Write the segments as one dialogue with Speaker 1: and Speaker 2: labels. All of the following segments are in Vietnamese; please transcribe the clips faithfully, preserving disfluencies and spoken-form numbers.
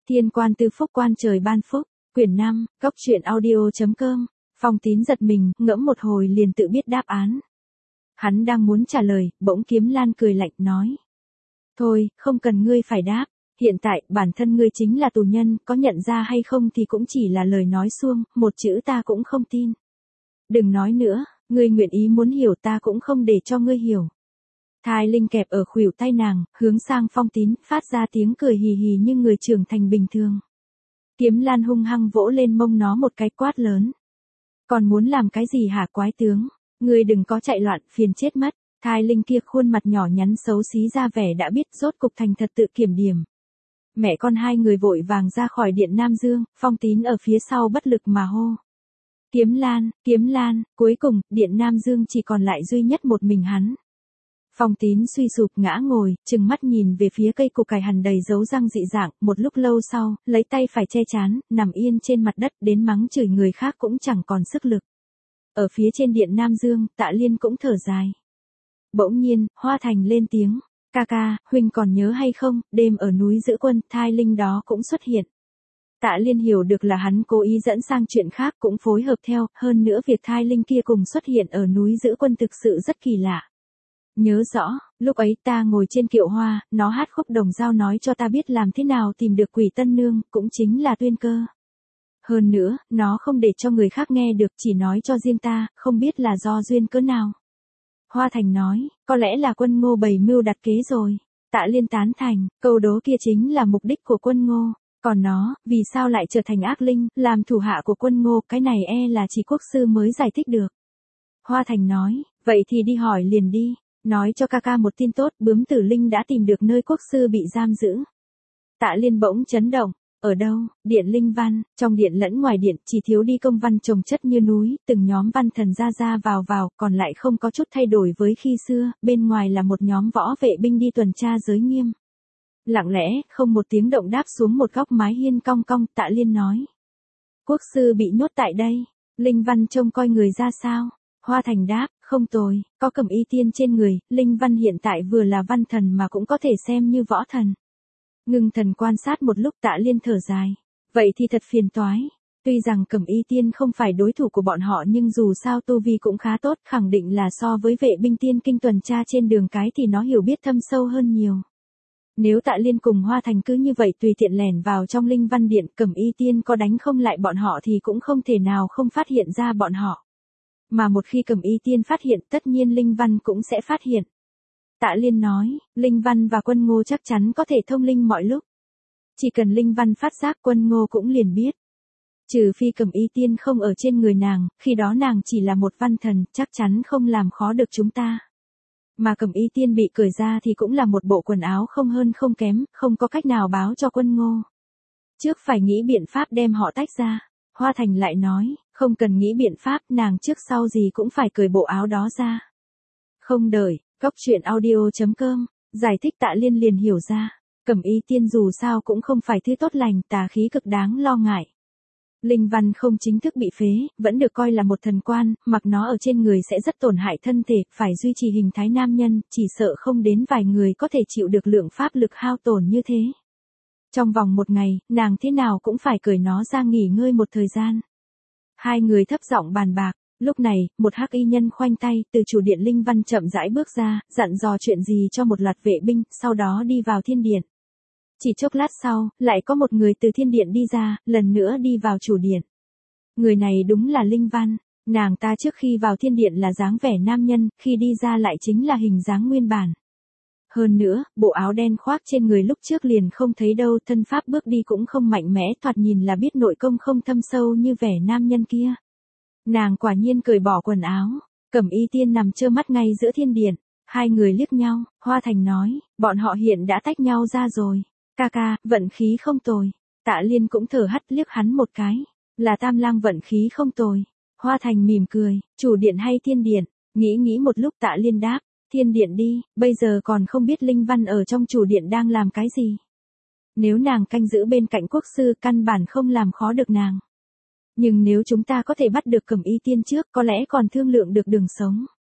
Speaker 1: Thiên quan tư phúc quan trời ban phúc, quyển năm, góc truyện audio.com, Phong Tín giật mình, ngẫm một hồi liền tự biết đáp án. Hắn đang muốn trả lời, bỗng Kiếm Lan cười lạnh nói. Thôi, không cần ngươi phải đáp, hiện tại bản thân ngươi chính là tù nhân, có nhận ra hay không thì cũng chỉ là lời nói suông, một chữ ta cũng không tin. Đừng nói nữa, ngươi nguyện ý muốn hiểu ta cũng không để cho ngươi hiểu. Thai Linh kẹp ở khuỷu tay nàng, hướng sang Phong Tín, phát ra tiếng cười hì hì như người trưởng thành bình thường. Kiếm Lan hung hăng vỗ lên mông nó một cái quát lớn. Còn muốn làm cái gì hả quái tướng? Ngươi đừng có chạy loạn, phiền chết mất. Thai Linh kia khuôn mặt nhỏ nhắn xấu xí ra vẻ đã biết rốt cục thành thật tự kiểm điểm. Mẹ con hai người vội vàng ra khỏi điện Nam Dương, Phong Tín ở phía sau bất lực mà hô. Kiếm Lan, Kiếm Lan, cuối cùng, điện Nam Dương chỉ còn lại duy nhất một mình hắn. Phong Tín suy sụp ngã ngồi, trừng mắt nhìn về phía cây củ cải hằn đầy dấu răng dị dạng, một lúc lâu sau, lấy tay phải che chán, nằm yên trên mặt đất đến mắng chửi người khác cũng chẳng còn sức lực. Ở phía trên điện Nam Dương, Tạ Liên cũng thở dài. Bỗng nhiên, Hoa Thành lên tiếng, ca ca, huynh còn nhớ hay không, đêm ở núi Giữ Quân, Thai Linh đó cũng xuất hiện. Tạ Liên hiểu được là hắn cố ý dẫn sang chuyện khác cũng phối hợp theo, hơn nữa việc Thai Linh kia cùng xuất hiện ở núi Giữ Quân thực sự rất kỳ lạ. Nhớ rõ, lúc ấy ta ngồi trên kiệu hoa, nó hát khúc đồng dao nói cho ta biết làm thế nào tìm được Quỷ Tân Nương, cũng chính là Tuyên Cơ. Hơn nữa, nó không để cho người khác nghe được, chỉ nói cho riêng ta, không biết là do duyên cớ nào. Hoa Thành nói, có lẽ là Quân Ngô bày mưu đặt kế rồi. Tạ Liên tán thành, câu đố kia chính là mục đích của Quân Ngô. Còn nó, vì sao lại trở thành ác linh, làm thủ hạ của Quân Ngô, cái này e là chỉ quốc sư mới giải thích được. Hoa Thành nói, vậy thì đi hỏi liền đi. Nói cho ca ca một tin tốt, Bướm Tử Linh đã tìm được nơi quốc sư bị giam giữ. Tạ Liên bỗng chấn động, ở đâu? Điện Linh Văn, trong điện lẫn ngoài điện, chỉ thiếu đi công văn chồng chất như núi, từng nhóm văn thần ra ra vào vào, còn lại không có chút thay đổi với khi xưa, bên ngoài là một nhóm võ vệ binh đi tuần tra giới nghiêm. Lặng lẽ, không một tiếng động đáp xuống một góc mái hiên cong cong, Tạ Liên nói. Quốc sư bị nhốt tại đây, Linh Văn trông coi người ra sao? Hoa Thành đáp, không tồi, có Cẩm Y Tiên trên người, Linh Văn hiện tại vừa là văn thần mà cũng có thể xem như võ thần. Ngưng thần quan sát một lúc Tạ Liên thở dài. Vậy thì thật phiền toái. Tuy rằng Cẩm Y Tiên không phải đối thủ của bọn họ nhưng dù sao tu vi cũng khá tốt, khẳng định là so với vệ binh tiên kinh tuần tra trên đường cái thì nó hiểu biết thâm sâu hơn nhiều. Nếu Tạ Liên cùng Hoa Thành cứ như vậy tùy tiện lẻn vào trong Linh Văn Điện, Cẩm Y Tiên có đánh không lại bọn họ thì cũng không thể nào không phát hiện ra bọn họ. Mà một khi Cẩm Y Tiên phát hiện, tất nhiên Linh Văn cũng sẽ phát hiện. Tạ Liên nói, Linh Văn và Quân Ngô chắc chắn có thể thông linh mọi lúc. Chỉ cần Linh Văn phát giác, Quân Ngô cũng liền biết. Trừ phi Cẩm Y Tiên không ở trên người nàng, khi đó nàng chỉ là một văn thần, chắc chắn không làm khó được chúng ta. Mà Cẩm Y Tiên bị cởi ra thì cũng là một bộ quần áo không hơn không kém, không có cách nào báo cho Quân Ngô. Trước phải nghĩ biện pháp đem họ tách ra. Hoa Thành lại nói, không cần nghĩ biện pháp, nàng trước sau gì cũng phải cởi bộ áo đó ra. Không đợi, góc truyện audio.com, giải thích Tạ Liên liền hiểu ra, Cẩm Y Tiên dù sao cũng không phải thứ tốt lành, tà khí cực đáng lo ngại. Linh Văn không chính thức bị phế, vẫn được coi là một thần quan, mặc nó ở trên người sẽ rất tổn hại thân thể, phải duy trì hình thái nam nhân, chỉ sợ không đến vài người có thể chịu được lượng pháp lực hao tổn như thế. Trong vòng một ngày, nàng thế nào cũng phải cởi nó ra nghỉ ngơi một thời gian. Hai người thấp giọng bàn bạc, lúc này, một hắc y nhân khoanh tay, từ chủ điện Linh Văn chậm rãi bước ra, dặn dò chuyện gì cho một loạt vệ binh, sau đó đi vào thiên điện. Chỉ chốc lát sau, lại có một người từ thiên điện đi ra, lần nữa đi vào chủ điện. Người này đúng là Linh Văn, nàng ta trước khi vào thiên điện là dáng vẻ nam nhân, khi đi ra lại chính là hình dáng nguyên bản. Hơn nữa, bộ áo đen khoác trên người lúc trước liền không thấy đâu, thân pháp bước đi cũng không mạnh mẽ, thoạt nhìn là biết nội công không thâm sâu như vẻ nam nhân kia. Nàng quả nhiên cởi bỏ quần áo, Cẩm Y Tiên nằm trơ mắt ngay giữa thiên điện, hai người liếc nhau, Hoa Thành nói, bọn họ hiện đã tách nhau ra rồi, ca ca, vận khí không tồi. Tạ Liên cũng thở hắt liếc hắn một cái, là Tam Lang vận khí không tồi. Hoa Thành mỉm cười, chủ điện hay thiên điện, nghĩ nghĩ một lúc Tạ Liên đáp. Thiên điện đi, bây giờ còn không biết Linh Văn ở trong chủ điện đang làm cái gì. Nếu nàng canh giữ bên cạnh quốc sư, căn bản không làm khó được nàng. Nhưng nếu chúng ta có thể bắt được Cẩm Y Tiên trước, có lẽ còn thương lượng được đường sống.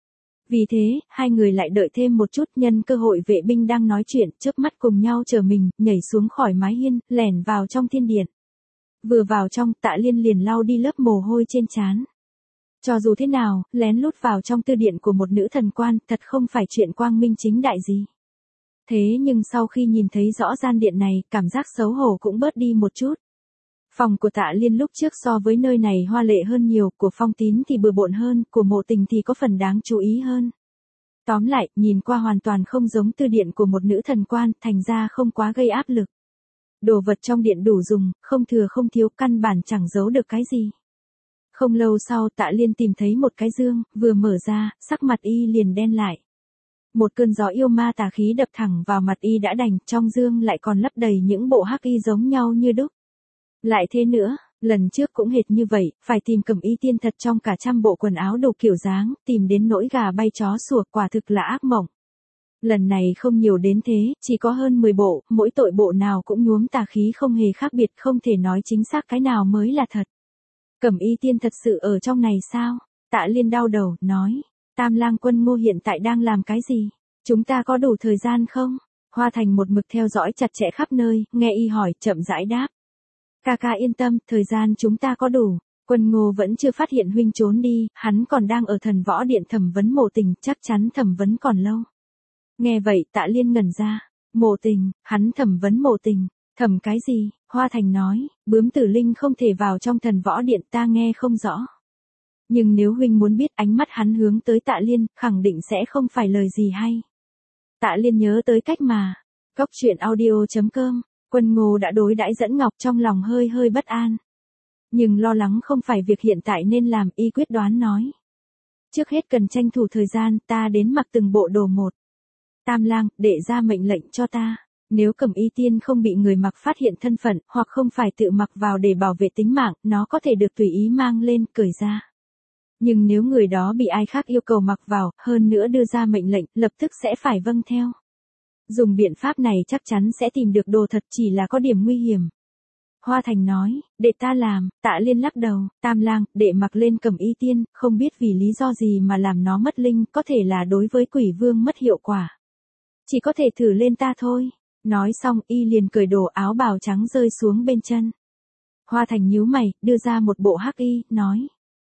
Speaker 1: Vì thế, hai người lại đợi thêm một chút, nhân cơ hội vệ binh đang nói chuyện, chớp mắt cùng nhau chờ mình, nhảy xuống khỏi mái hiên, lẻn vào trong thiên điện. Vừa vào trong, Tạ Liên liền lau đi lớp mồ hôi trên trán. Cho dù thế nào, lén lút vào trong tư điện của một nữ thần quan, thật không phải chuyện quang minh chính đại gì. Thế nhưng sau khi nhìn thấy rõ gian điện này, cảm giác xấu hổ cũng bớt đi một chút. Phòng của Tạ Liên lúc trước so với nơi này hoa lệ hơn nhiều, của Phong Tín thì bừa bộn hơn, của Mộ Tình thì có phần đáng chú ý hơn. Tóm lại, nhìn qua hoàn toàn không giống tư điện của một nữ thần quan, thành ra không quá gây áp lực. Đồ vật trong điện đủ dùng, không thừa không thiếu, căn bản chẳng giấu được cái gì. Không lâu sau Tạ Liên tìm thấy một cái dương, vừa mở ra, sắc mặt y liền đen lại. Một cơn gió yêu ma tà khí đập thẳng vào mặt y đã đành, trong dương lại còn lấp đầy những bộ hắc y giống nhau như đúc. Lại thế nữa, lần trước cũng hệt như vậy, phải tìm Cẩm Y Tiên thật trong cả trăm bộ quần áo đủ kiểu dáng, tìm đến nỗi gà bay chó sủa, quả thực là ác mộng. Lần này không nhiều đến thế, chỉ có hơn mười bộ, mỗi tội bộ nào cũng nhuốm tà khí không hề khác biệt, không thể nói chính xác cái nào mới là thật. Cẩm Y Tiên thật sự ở trong này sao? Tạ Liên đau đầu, nói. Tam Lang Quân Ngô hiện tại đang làm cái gì? Chúng ta có đủ thời gian không? Hoa Thành một mực theo dõi chặt chẽ khắp nơi, nghe y hỏi, chậm rãi đáp. Ca ca yên tâm, thời gian chúng ta có đủ. Quân Ngô vẫn chưa phát hiện huynh trốn đi, hắn còn đang ở Thần Võ Điện thẩm vấn Mộ Tình, chắc chắn thẩm vấn còn lâu. Nghe vậy Tạ Liên ngẩn ra. Mộ Tình, hắn thẩm vấn Mộ Tình. Thẩm cái gì? Hoa Thành nói, bướm tử linh không thể vào trong Thần Võ Điện, ta nghe không rõ. Nhưng nếu huynh muốn biết, ánh mắt hắn hướng tới Tạ Liên, khẳng định sẽ không phải lời gì hay. Tạ Liên nhớ tới cách mà. Cóc truyện audio chấm com, Quân Ngô đã đối đãi Dẫn Ngọc, trong lòng hơi hơi bất an. Nhưng lo lắng không phải việc hiện tại nên làm, y quyết đoán nói. Trước hết cần tranh thủ thời gian, ta đến mặc từng bộ đồ một. Tam Lang, để ra mệnh lệnh cho ta. Nếu Cẩm Y Tiên không bị người mặc phát hiện thân phận, hoặc không phải tự mặc vào để bảo vệ tính mạng, nó có thể được tùy ý mang lên, cởi ra. Nhưng nếu người đó bị ai khác yêu cầu mặc vào, hơn nữa đưa ra mệnh lệnh, lập tức sẽ phải vâng theo. Dùng biện pháp này chắc chắn sẽ tìm được đồ thật, chỉ là có điểm nguy hiểm. Hoa Thành nói, để ta làm. Tạ Liên lắc đầu, Tam Lang, để mặc lên Cẩm Y Tiên, không biết vì lý do gì mà làm nó mất linh, có thể là đối với Quỷ Vương mất hiệu quả. Chỉ có thể thử lên ta thôi. Nói xong y liền cởi đồ áo bào trắng rơi xuống bên chân. Hoa Thành nhíu mày, đưa ra một bộ hắc y, nói.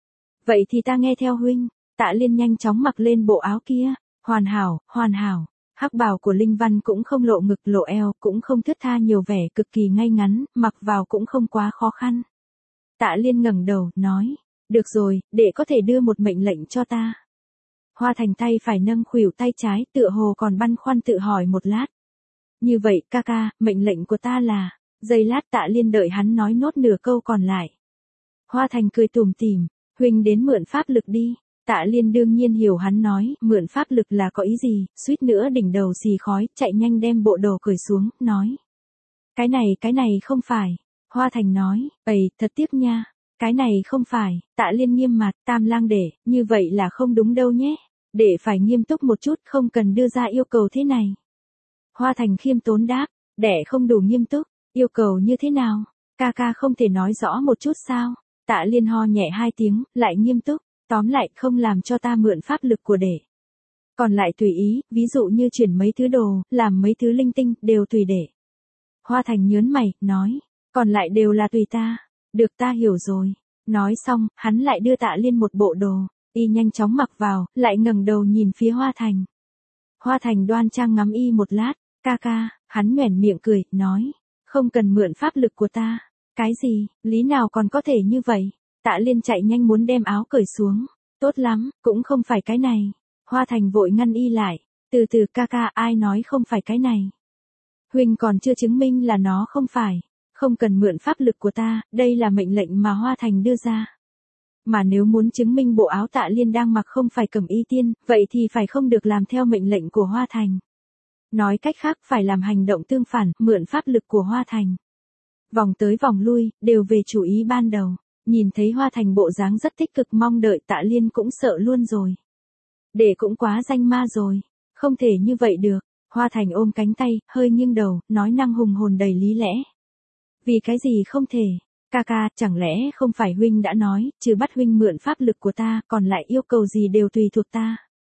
Speaker 1: Vậy thì ta nghe theo huynh. Tạ Liên nhanh chóng mặc lên bộ áo kia. Hoàn hảo, hoàn hảo. Hắc bào của Linh Văn cũng không lộ ngực lộ eo, cũng không thướt tha nhiều vẻ, cực kỳ ngay ngắn, mặc vào cũng không quá khó khăn. Tạ Liên ngẩng đầu, nói. Được rồi, để có thể đưa một mệnh lệnh cho ta. Hoa Thành tay phải nâng khuỷu tay trái, tựa hồ còn băn khoăn tự hỏi một lát. Như vậy, ca ca, mệnh lệnh của ta là. Giây lát Tạ Liên đợi hắn nói nốt nửa câu còn lại. Hoa Thành cười tủm tỉm, huynh đến mượn pháp lực đi. Tạ Liên đương nhiên hiểu hắn nói, mượn pháp lực là có ý gì, suýt nữa đỉnh đầu xì khói, chạy nhanh đem bộ đồ cởi xuống, nói. Cái này, cái này không phải. Hoa Thành nói, ầy, thật tiếc nha. Cái này không phải. Tạ Liên nghiêm mặt, Tam Lang để, như vậy là không đúng đâu nhé. Để phải nghiêm túc một chút, không cần đưa ra yêu cầu thế này. Hoa Thành khiêm tốn đáp, đẻ không đủ nghiêm túc, yêu cầu như thế nào? Ca ca không thể nói rõ một chút sao? Tạ Liên ho nhẹ hai tiếng, lại nghiêm túc, tóm lại không làm cho ta mượn pháp lực của đệ. Còn lại tùy ý, ví dụ như chuyển mấy thứ đồ, làm mấy thứ linh tinh, đều tùy đệ. Hoa Thành nhớn mày, nói, còn lại đều là tùy ta. Được, ta hiểu rồi. Nói xong, hắn lại đưa Tạ Liên một bộ đồ, y nhanh chóng mặc vào, lại ngẩng đầu nhìn phía Hoa Thành. Hoa Thành đoan trang ngắm y một lát. Ca ca, hắn nhoẻn miệng cười, nói. Không cần mượn pháp lực của ta. Cái gì, lý nào còn có thể như vậy? Tạ Liên chạy nhanh muốn đem áo cởi xuống. Tốt lắm, cũng không phải cái này. Hoa Thành vội ngăn y lại. Từ từ ca ca, ai nói không phải cái này? Huynh còn chưa chứng minh là nó không phải. Không cần mượn pháp lực của ta, đây là mệnh lệnh mà Hoa Thành đưa ra. Mà nếu muốn chứng minh bộ áo Tạ Liên đang mặc không phải Cẩm Y Tiên, vậy thì phải không được làm theo mệnh lệnh của Hoa Thành. Nói cách khác phải làm hành động tương phản, mượn pháp lực của Hoa Thành. Vòng tới vòng lui, đều về chủ ý ban đầu. Nhìn thấy Hoa Thành bộ dáng rất tích cực mong đợi, Tạ Liên cũng sợ luôn rồi. Để cũng quá danh ma rồi. Không thể như vậy được. Hoa Thành ôm cánh tay, hơi nghiêng đầu, nói năng hùng hồn đầy lý lẽ. Vì cái gì không thể? Ca ca, chẳng lẽ không phải huynh đã nói, trừ bắt huynh mượn pháp lực của ta, còn lại yêu cầu gì đều tùy thuộc ta.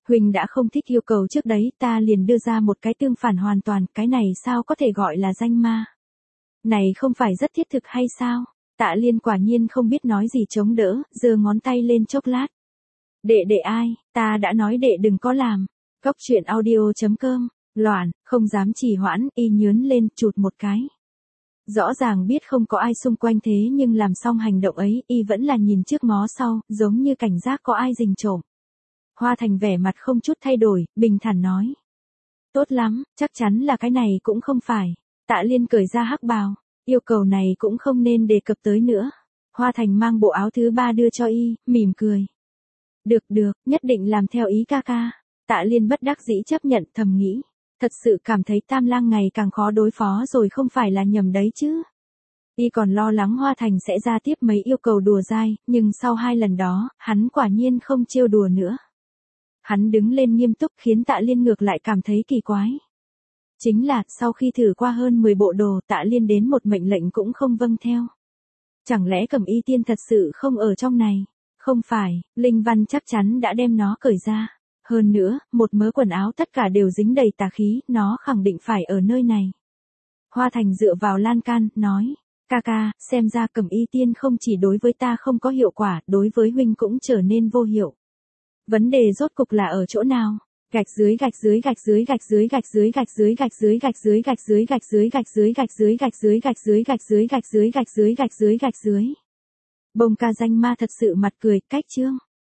Speaker 1: Huynh đã không thích yêu cầu trước đấy, ta liền đưa ra một cái tương phản hoàn toàn, cái này sao có thể gọi là danh ma. Này không phải rất thiết thực hay sao? Tạ Liên quả nhiên không biết nói gì chống đỡ, giơ ngón tay lên chốc lát. Đệ đệ ai, ta đã nói đệ đừng có làm. Cóc truyện audio chấm com, loạn, không dám trì hoãn, y nhướn lên, chụt một cái. Rõ ràng biết không có ai xung quanh thế nhưng làm xong hành động ấy, y vẫn là nhìn trước ngó sau, giống như cảnh giác có ai rình trộm. Hoa Thành vẻ mặt không chút thay đổi, bình thản nói. Tốt lắm, chắc chắn là cái này cũng không phải. Tạ Liên cởi ra hắc bào, yêu cầu này cũng không nên đề cập tới nữa. Hoa Thành mang bộ áo thứ ba đưa cho y, mỉm cười. Được được, nhất định làm theo ý ca ca. Tạ Liên bất đắc dĩ chấp nhận, thầm nghĩ. Thật sự cảm thấy Tam Lang ngày càng khó đối phó rồi, không phải là nhầm đấy chứ. Y còn lo lắng Hoa Thành sẽ ra tiếp mấy yêu cầu đùa dai, nhưng sau hai lần đó, hắn quả nhiên không trêu đùa nữa. Hắn đứng lên nghiêm túc khiến Tạ Liên ngược lại cảm thấy kỳ quái. Chính là, sau khi thử qua hơn mười bộ đồ, Tạ Liên đến một mệnh lệnh cũng không vâng theo. Chẳng lẽ Cẩm Y Tiên thật sự không ở trong này? Không phải, Linh Văn chắc chắn đã đem nó cởi ra. Hơn nữa, một mớ quần áo tất cả đều dính đầy tà khí, nó khẳng định phải ở nơi này. Hoa Thành dựa vào lan can, nói. Ca ca, xem ra Cẩm Y Tiên không chỉ đối với ta không có hiệu quả, đối với huynh cũng trở nên vô hiệu. Vấn đề rốt cục là ở chỗ nào? Gạch dưới gạch dưới gạch dưới gạch dưới gạch dưới gạch dưới gạch dưới gạch dưới gạch dưới gạch dưới gạch dưới gạch dưới gạch dưới gạch dưới gạch dưới gạch dưới gạch dưới gạch dưới gạch dưới. Bông ca danh ma thật sự mặt cười, cách chương.